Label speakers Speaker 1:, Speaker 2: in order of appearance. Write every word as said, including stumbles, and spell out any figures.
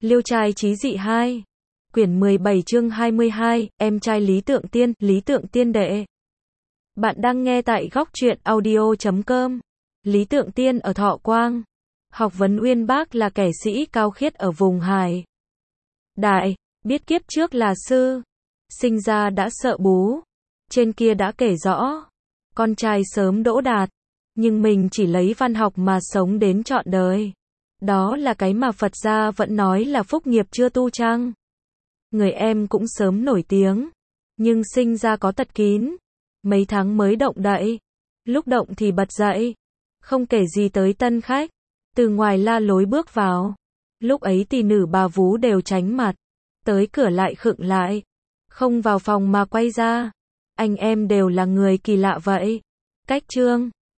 Speaker 1: Liêu trai chí dị hai. Quyển mười bảy chương hai mươi hai, em trai Lý Tượng Tiên, Lý Tượng Tiên đệ. Bạn đang nghe tại góc truyện audio chấm com. Lý Tượng Tiên ở Thọ Quang. Học vấn uyên bác là kẻ sĩ cao khiết ở vùng Hải Đại, biết kiếp trước là sư. Sinh ra đã sợ bú. Trên kia đã kể rõ. Con trai sớm đỗ đạt. Nhưng mình chỉ lấy văn học mà sống đến trọn đời. Đó là cái mà Phật gia vẫn nói là phúc nghiệp chưa tu chăng? Người em cũng sớm nổi tiếng. Nhưng sinh ra có tật kín. Mấy tháng mới động đậy. Lúc động thì bật dậy. Không kể gì tới tân khách. Từ ngoài la lối bước vào. Lúc ấy tỷ nữ bà vú đều tránh mặt. Tới cửa lại khựng lại. Không vào phòng mà quay ra. Anh em đều là người kỳ lạ vậy. Cách trương.